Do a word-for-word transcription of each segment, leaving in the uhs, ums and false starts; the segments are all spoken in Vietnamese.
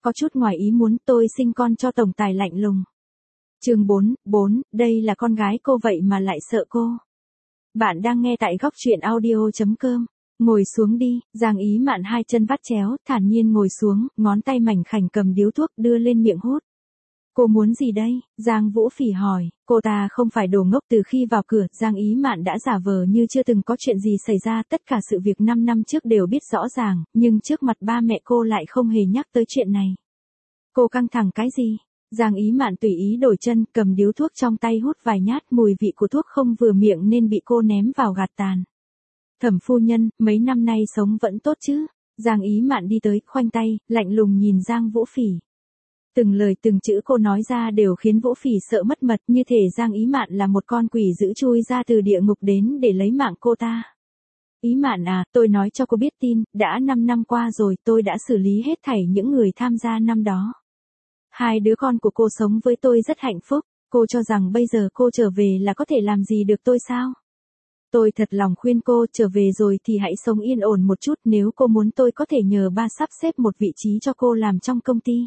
có chút ngoài ý muốn tôi sinh con cho tổng tài lạnh lùng. chương bốn, bốn, đây là con gái cô vậy mà lại sợ cô. Bạn đang nghe tại góc truyện audio chấm com. Ngồi xuống đi, Giang Ý Mạn hai chân vắt chéo, thản nhiên ngồi xuống, ngón tay mảnh khảnh cầm điếu thuốc đưa lên miệng hút. Cô muốn gì đây? Giang Vũ Phỉ hỏi, cô ta không phải đồ ngốc. Từ khi vào cửa, Giang Ý Mạn đã giả vờ như chưa từng có chuyện gì xảy ra, tất cả sự việc năm năm trước đều biết rõ ràng, nhưng trước mặt ba mẹ cô lại không hề nhắc tới chuyện này. Cô căng thẳng cái gì? Giang Ý Mạn tùy ý đổi chân, cầm điếu thuốc trong tay hút vài nhát, mùi vị của thuốc không vừa miệng nên bị cô ném vào gạt tàn. Thẩm phu nhân, mấy năm nay sống vẫn tốt chứ? Giang Ý Mạn đi tới, khoanh tay, lạnh lùng nhìn Giang Vũ Phỉ. Từng lời từng chữ cô nói ra đều khiến Vũ Phỉ sợ mất mật, như thể Giang Ý Mạn là một con quỷ dữ chui ra từ địa ngục đến để lấy mạng cô ta. Ý Mạn à, tôi nói cho cô biết tin, đã năm năm qua rồi, tôi đã xử lý hết thảy những người tham gia năm đó. Hai đứa con của cô sống với tôi rất hạnh phúc, cô cho rằng bây giờ cô trở về là có thể làm gì được tôi sao? Tôi thật lòng khuyên cô, trở về rồi thì hãy sống yên ổn một chút, nếu cô muốn tôi có thể nhờ ba sắp xếp một vị trí cho cô làm trong công ty.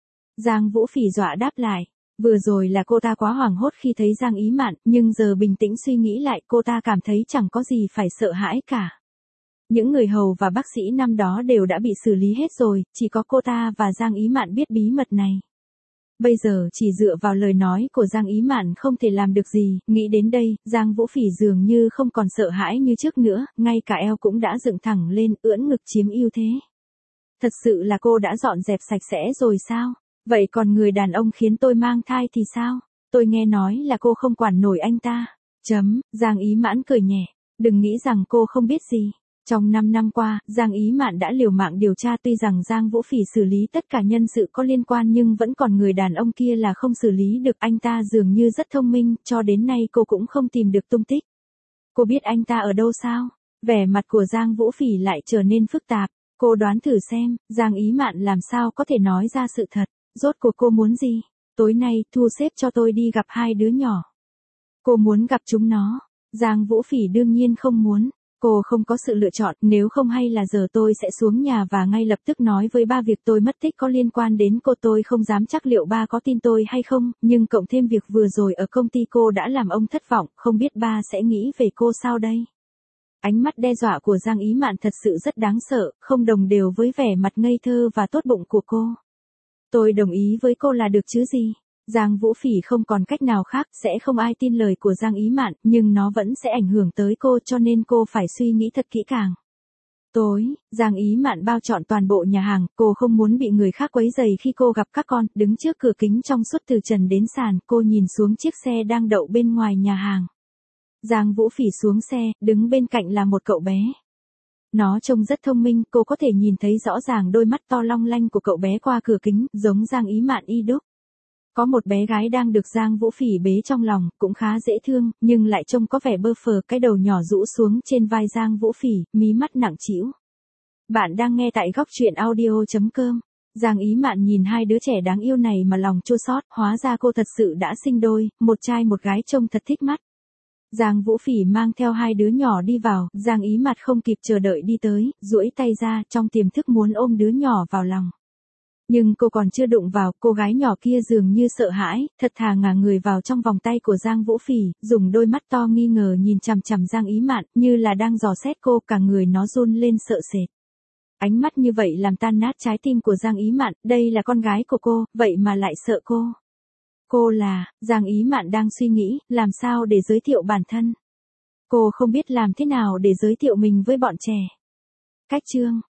Giang Vũ Phỉ dọa đáp lại, vừa rồi là cô ta quá hoảng hốt khi thấy Giang Ý Mạn, nhưng giờ bình tĩnh suy nghĩ lại, cô ta cảm thấy chẳng có gì phải sợ hãi cả. Những người hầu và bác sĩ năm đó đều đã bị xử lý hết rồi, chỉ có cô ta và Giang Ý Mạn biết bí mật này. Bây giờ chỉ dựa vào lời nói của Giang Ý Mạn không thể làm được gì, nghĩ đến đây, Giang Vũ Phỉ dường như không còn sợ hãi như trước nữa, ngay cả eo cũng đã dựng thẳng lên, ưỡn ngực chiếm ưu thế. Thật sự là cô đã dọn dẹp sạch sẽ rồi sao? Vậy còn người đàn ông khiến tôi mang thai thì sao? Tôi nghe nói là cô không quản nổi anh ta. Chấm, Giang Ý Mạn cười nhẹ, đừng nghĩ rằng cô không biết gì. Trong năm năm qua, Giang Ý Mạn đã liều mạng điều tra, tuy rằng Giang Vũ Phỉ xử lý tất cả nhân sự có liên quan nhưng vẫn còn người đàn ông kia là không xử lý được. Anh ta dường như rất thông minh, cho đến nay cô cũng không tìm được tung tích. Cô biết anh ta ở đâu sao? Vẻ mặt của Giang Vũ Phỉ lại trở nên phức tạp. Cô đoán thử xem, Giang Ý Mạn làm sao có thể nói ra sự thật. Rốt cuộc cô muốn gì? Tối nay, thu xếp cho tôi đi gặp hai đứa nhỏ. Cô muốn gặp chúng nó. Giang Vũ Phỉ đương nhiên không muốn. Cô không có sự lựa chọn, nếu không hay là giờ tôi sẽ xuống nhà và ngay lập tức nói với ba việc tôi mất tích có liên quan đến cô. Tôi không dám chắc liệu ba có tin tôi hay không, nhưng cộng thêm việc vừa rồi ở công ty cô đã làm ông thất vọng, không biết ba sẽ nghĩ về cô sao đây. Ánh mắt đe dọa của Giang Ý Mạn thật sự rất đáng sợ, không đồng đều với vẻ mặt ngây thơ và tốt bụng của cô. Tôi đồng ý với cô là được chứ gì. Giang Vũ Phỉ không còn cách nào khác, sẽ không ai tin lời của Giang Ý Mạn, nhưng nó vẫn sẽ ảnh hưởng tới cô, cho nên cô phải suy nghĩ thật kỹ càng. Tối, Giang Ý Mạn bao trọn toàn bộ nhà hàng, cô không muốn bị người khác quấy rầy khi cô gặp các con, đứng trước cửa kính trong suốt từ trần đến sàn, cô nhìn xuống chiếc xe đang đậu bên ngoài nhà hàng. Giang Vũ Phỉ xuống xe, đứng bên cạnh là một cậu bé. Nó trông rất thông minh, cô có thể nhìn thấy rõ ràng đôi mắt to long lanh của cậu bé qua cửa kính, giống Giang Ý Mạn y đúc. Có một bé gái đang được Giang Vũ Phỉ bế trong lòng, cũng khá dễ thương, nhưng lại trông có vẻ bơ phờ, cái đầu nhỏ rũ xuống trên vai Giang Vũ Phỉ, mí mắt nặng trĩu. Bạn đang nghe tại góc truyện audio chấm com. Giang Ý Mạn nhìn hai đứa trẻ đáng yêu này mà lòng chua xót, hóa ra cô thật sự đã sinh đôi, một trai một gái trông thật thích mắt. Giang Vũ Phỉ mang theo hai đứa nhỏ đi vào, Giang Ý Mạn không kịp chờ đợi đi tới, duỗi tay ra, trong tiềm thức muốn ôm đứa nhỏ vào lòng. Nhưng cô còn chưa đụng vào, cô gái nhỏ kia dường như sợ hãi, thật thà ngả người vào trong vòng tay của Giang Vũ Phỉ, dùng đôi mắt to nghi ngờ nhìn chằm chằm Giang Ý Mạn, như là đang dò xét cô, cả người nó run lên sợ sệt. Ánh mắt như vậy làm tan nát trái tim của Giang Ý Mạn, đây là con gái của cô, vậy mà lại sợ cô. Cô là, Giang Ý Mạn đang suy nghĩ, làm sao để giới thiệu bản thân. Cô không biết làm thế nào để giới thiệu mình với bọn trẻ. Cách chương,